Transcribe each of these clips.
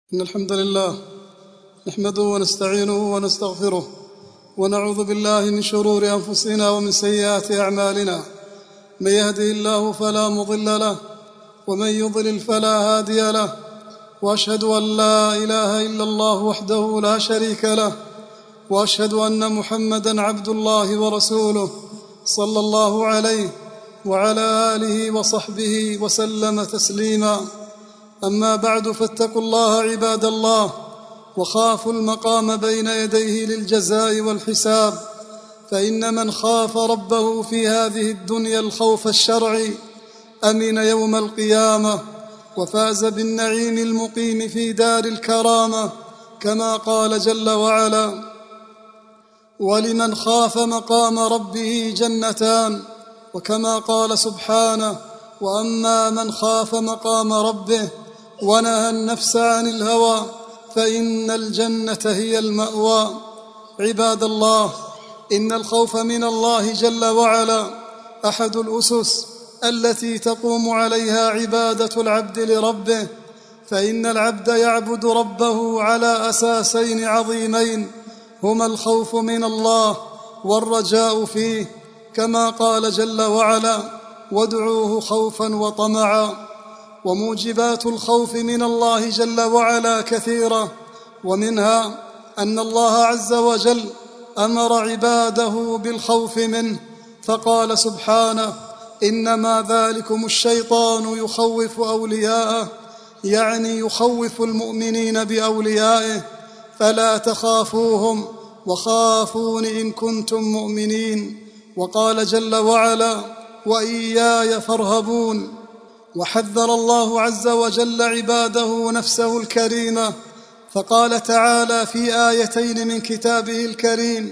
إن الحمد لله نحمده ونستعينه ونستغفره ونعوذ بالله من شرور أنفسنا ومن سيئات أعمالنا. من يهده الله فلا مضل له ومن يضلل فلا هادي له، وأشهد أن لا إله إلا الله وحده لا شريك له، وأشهد أن محمدًا عبد الله ورسوله صلى الله عليه وعلى آله وصحبه وسلم تسليما. أما بعد، فاتقوا الله عباد الله، وخافوا المقام بين يديه للجزاء والحساب، فإن من خاف ربه في هذه الدنيا الخوف الشرعي أمن يوم القيامة وفاز بالنعيم المقيم في دار الكرامة، كما قال جل وعلا: ولمن خاف مقام ربه جنتان، وكما قال سبحانه: وأما من خاف مقام ربه ونهى النفس عن الهوى فإن الجنة هي المأوى. عباد الله، إن الخوف من الله جل وعلا أحد الأسس التي تقوم عليها عبادة العبد لربه، فإن العبد يعبد ربه على أساسين عظيمين هما الخوف من الله والرجاء فيه، كما قال جل وعلا: وادعوه خوفا وطمعا. وموجبات الخوف من الله جل وعلا كثيرة، ومنها أن الله عز وجل أمر عباده بالخوف منه، فقال سبحانه: إنما ذلكم الشيطان يخوف أولياءه، يعني يخوف المؤمنين بأوليائه، فلا تخافوهم وخافون إن كنتم مؤمنين. وقال جل وعلا: وإياي فارهبون. وحذر الله عز وجل عباده نفسه الكريمة، فقال تعالى في آيتين من كتابه الكريم: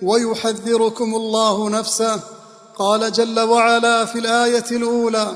ويحذركم الله نفسه. قال جل وعلا في الآية الأولى: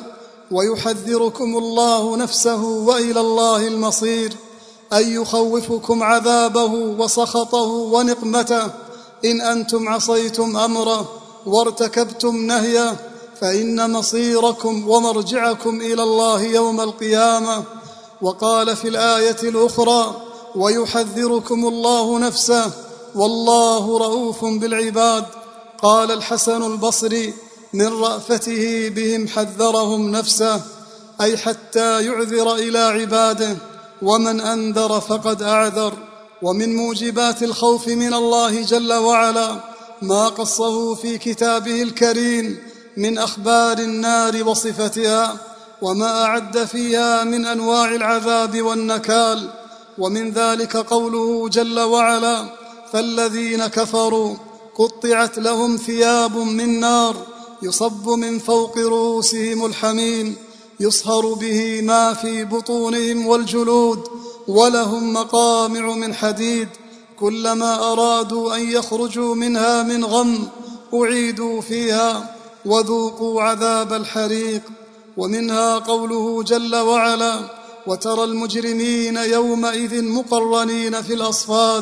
ويحذركم الله نفسه وإلى الله المصير، أي يخوفكم عذابه وسخطه ونقمته إن أنتم عصيتم أمره وارتكبتم نهيه، فإن مصيركم ومرجعكم إلى الله يوم القيامة. وقال في الآية الأخرى: ويحذركم الله نفسه والله رؤوف بالعباد. قال الحسن البصري: من رأفته بهم حذرهم نفسه، أي حتى يعذر إلى عباده، ومن أنذر فقد أعذر. ومن موجبات الخوف من الله جل وعلا ما قصه في كتابه الكريم من أخبار النار وصفتها، وما أعد فيها من أنواع العذاب والنكال. ومن ذلك قوله جل وعلا: فالذين كفروا قطعت لهم ثياب من نار يصب من فوق رؤوسهم الحميم يصهر به ما في بطونهم والجلود، ولهم مقامع من حديد، كلما أرادوا أن يخرجوا منها من غم أعيدوا فيها وذوقوا عذاب الحريق. ومنها قوله جل وعلا: وترى المجرمين يومئذ مقرنين في الأصفاد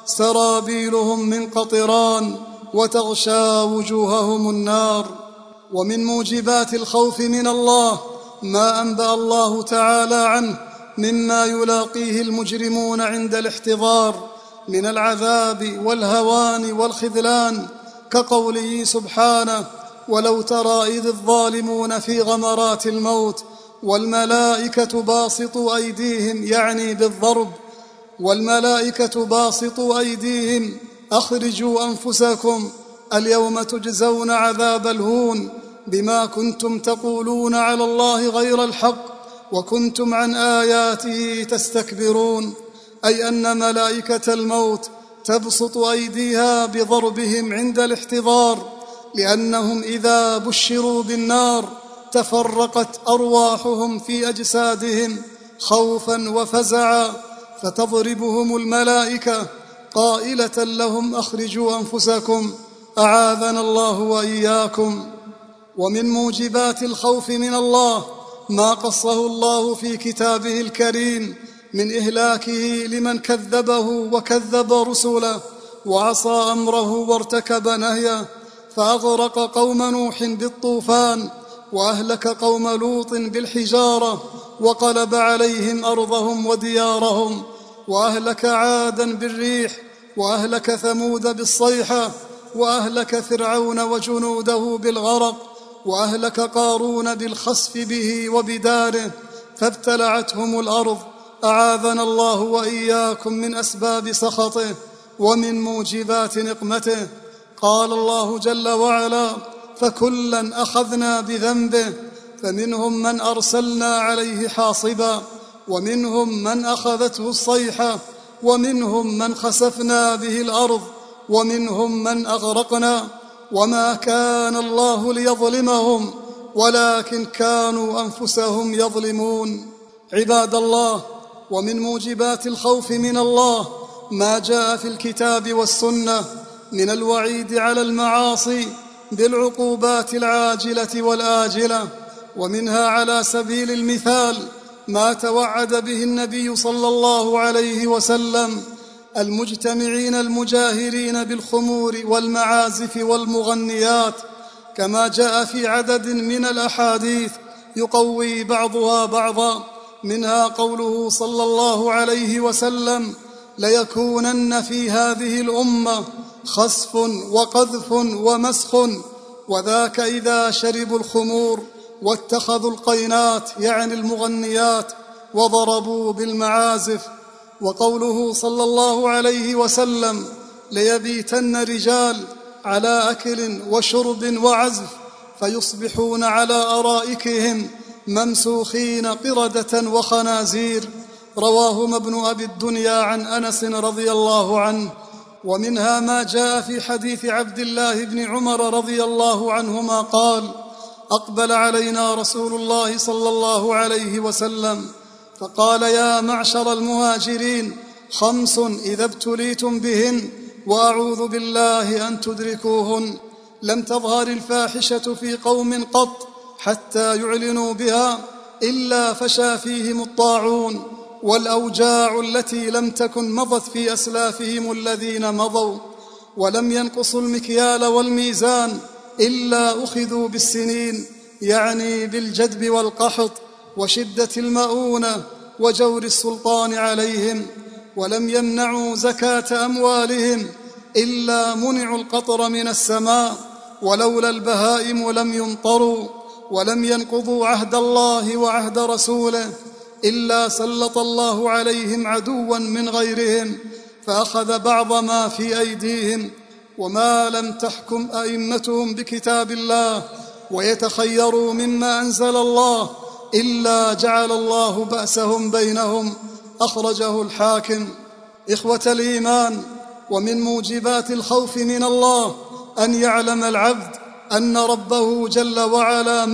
سرابيلهم من قطران وتغشى وجوههم النار. ومن موجبات الخوف من الله ما أنبأ الله تعالى عنه مما يلاقيه المجرمون عند الاحتضار من العذاب والهوان والخذلان، كقوله سبحانه: ولو ترى إذ الظالمون في غمرات الموت والملائكة باسطوا أيديهم، يعني بالضرب، والملائكة باسطوا أيديهم أخرجوا أنفسكم اليوم تجزون عذاب الهون بما كنتم تقولون على الله غير الحق وكنتم عن آياته تستكبرون، أي أن ملائكة الموت تبسط أيديها بضربهم عند الاحتضار، لأنهم إذا بشروا بالنار تفرقت أرواحهم في أجسادهم خوفا وفزعا، فتضربهم الملائكة قائلة لهم: أخرجوا أنفسكم، أعاذنا الله وإياكم. ومن موجبات الخوف من الله ما قصه الله في كتابه الكريم من إهلاكه لمن كذبه وكذب رسله وعصى أمره وارتكب نهيه، فأغرق قوم نوح بالطوفان، وأهلك قوم لوط بالحجارة، وقلب عليهم أرضهم وديارهم، وأهلك عادا بالريح، وأهلك ثمود بالصيحة، وأهلك فرعون وجنوده بالغرق، وأهلك قارون بالخسف به وبداره فابتلعتهم الأرض. أعاذنا الله وإياكم من أسباب سخطه ومن موجبات نقمته. قال الله جل وعلا: فكلا أخذنا بذنبه، فمنهم من أرسلنا عليه حاصبا، ومنهم من أخذته الصيحة، ومنهم من خسفنا به الأرض، ومنهم من أغرقنا. وما كان الله ليظلمهم ولكن كانوا أنفسهم يظلمون. عباد الله، ومن موجبات الخوف من الله ما جاء في الكتاب والسنة من الوعيد على المعاصي بالعقوبات العاجلة والآجلة، ومنها على سبيل المثال ما توعد به النبي صلى الله عليه وسلم المجتمعين المجاهرين بالخمور والمعازف والمغنيات، كما جاء في عدد من الأحاديث يقوي بعضها بعضا، منها قوله صلى الله عليه وسلم: ليكونن في هذه الأمة خسف وقذف ومسخ، وذاك إذا شربوا الخمور واتخذوا القينات يعني المغنيات وضربوا بالمعازف. وقوله صلى الله عليه وسلم: ليبيتن رجال على أكل وشرب وعزف فيصبحون على أرائكهم ممسوخين قردة وخنازير. رواهما ابن أبي الدنيا عن أنس رضي الله عنه. ومنها ما جاء في حديث عبد الله بن عمر رضي الله عنهما قال: أقبل علينا رسول الله صلى الله عليه وسلم فقال: يا معشر المهاجرين، 5 إذا ابتليتم بهن وأعوذ بالله أن تدركوهن: لم تظهر الفاحشة في قوم قط حتى يعلنوا بها إلا فشى فيهم الطاعون والأوجاع التي لم تكن مضت في أسلافهم الذين مضوا، ولم ينقصوا المكيال والميزان إلا أخذوا بالسنين، يعني بالجدب والقحط وشدة المؤونة وجور السلطان عليهم، ولم يمنعوا زكاة أموالهم إلا منعوا القطر من السماء، ولولا البهائم لم يمطروا، ولم ينقضوا عهد الله وعهد رسوله إلا سلط الله عليهم عدوا من غيرهم فأخذ بعض ما في أيديهم. وما لم تحكم أئمتهم بكتاب الله ويتخيروا مما أنزل الله إلا جعل الله بأسهم بينهم. أخرجه الحاكم. إخوة الإيمان، ومن موجبات الخوف من الله أن يعلم العبد أن ربه جل وعلا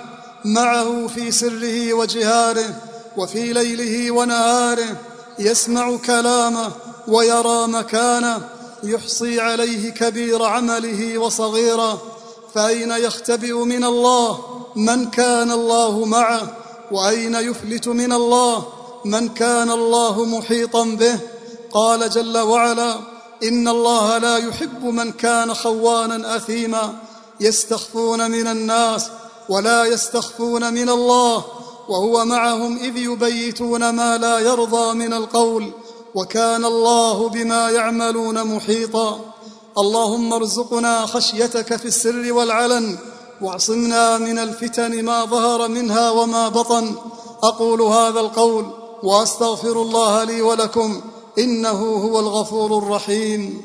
معه في سره وجهاره وفي ليله ونهاره، يسمع كلامه ويرى مكانه، يحصي عليه كبير عمله وصغيره. فأين يختبئ من الله من كان الله معه؟ وأين يفلت من الله من كان الله محيطا به؟ قال جل وعلا: إن الله لا يحب من كان خوانا أثيما يستخفون من الناس ولا يستخفون من الله وهو معهم إذ يبيتون ما لا يرضى من القول وكان الله بما يعملون محيطا. اللهم ارزقنا خشيتك في السر والعلن، واعصمنا من الفتن ما ظهر منها وما بطن. أقول هذا القول وأستغفر الله لي ولكم، إنه هو الغفور الرحيم.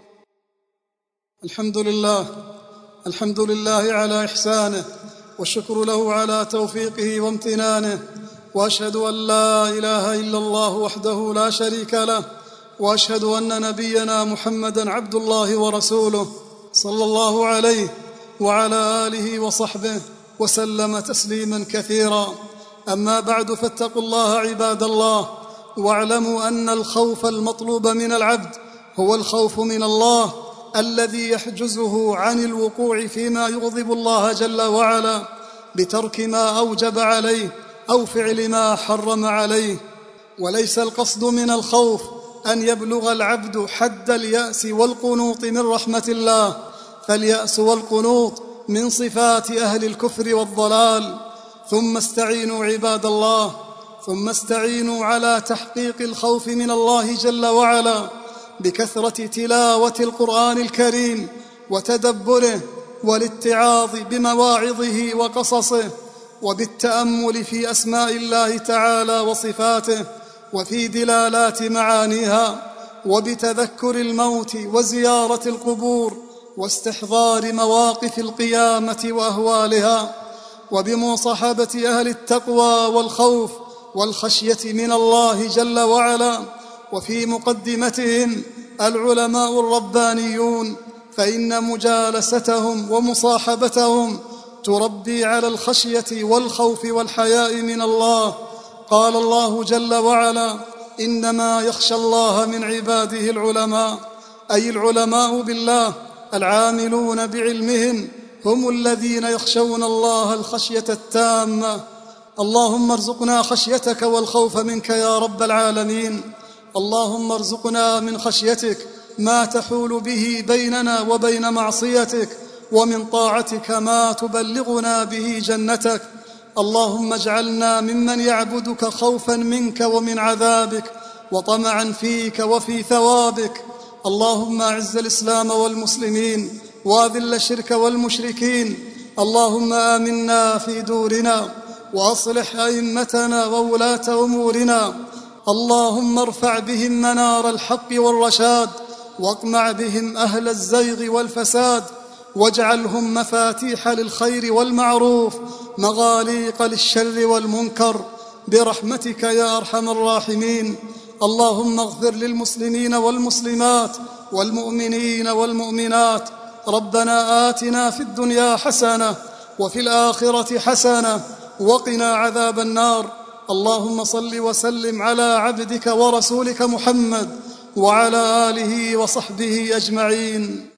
الحمد لله على إحسانه، والشكر له على توفيقه وامتنانه، وأشهد أن لا إله إلا الله وحده لا شريك له، وأشهد أن نبينا محمدًا عبد الله ورسوله صلى الله عليه وعلى آله وصحبه وسلم تسليما كثيرا. أما بعد، فاتقوا الله عباد الله، واعلموا أن الخوف المطلوب من العبد هو الخوف من الله الذي يحجزه عن الوقوع فيما يغضب الله جل وعلا بترك ما أوجب عليه أو فعل ما حرم عليه. وليس القصد من الخوف أن يبلغ العبد حد اليأس والقنوط من رحمة الله، فاليأس والقنوط من صفات أهل الكفر والضلال. ثم استعينوا عباد الله، ثم استعينوا على تحقيق الخوف من الله جل وعلا بكثرة تلاوة القرآن الكريم وتدبره والاتعاظ بمواعظه وقصصه، وبالتأمل في أسماء الله تعالى وصفاته وفي دلالات معانيها، وبتذكر الموت وزيارة القبور واستحضار مواقف القيامة وأهوالها، وبمصاحبة أهل التقوى والخوف والخشية من الله جل وعلا، وفي مقدمتهم العلماء الربانيون، فإن مجالستهم ومصاحبتهم تربي على الخشية والخوف والحياء من الله. قال الله جل وعلا: إنما يخشى الله من عباده العلماء، أي العلماء بالله العاملون بعلمهم هم الذين يخشون الله الخشية التامة. اللهم ارزقنا خشيتك والخوف منك يا رب العالمين. اللهم ارزقنا من خشيتك ما تحول به بيننا وبين معصيتك، ومن طاعتك ما تبلغنا به جنتك. اللهم اجعلنا ممن يعبدك خوفا منك ومن عذابك، وطمعا فيك وفي ثوابك. اللهم اعز الإسلام والمسلمين واذل الشرك والمشركين. اللهم آمنا في دورنا وأصلح أئمتنا وولاة أمورنا. اللهم ارفع بهم منار الحق والرشاد، واقمع بهم أهل الزيغ والفساد، واجعلهم مفاتيح للخير والمعروف، مغاليق للشر والمنكر، برحمتك يا أرحم الراحمين. اللهم اغفر للمسلمين والمسلمات والمؤمنين والمؤمنات. ربنا آتنا في الدنيا حسنة وفي الآخرة حسنة وقنا عذاب النار. اللهم صل وسلم على عبدك ورسولك محمد وعلى آله وصحبه أجمعين.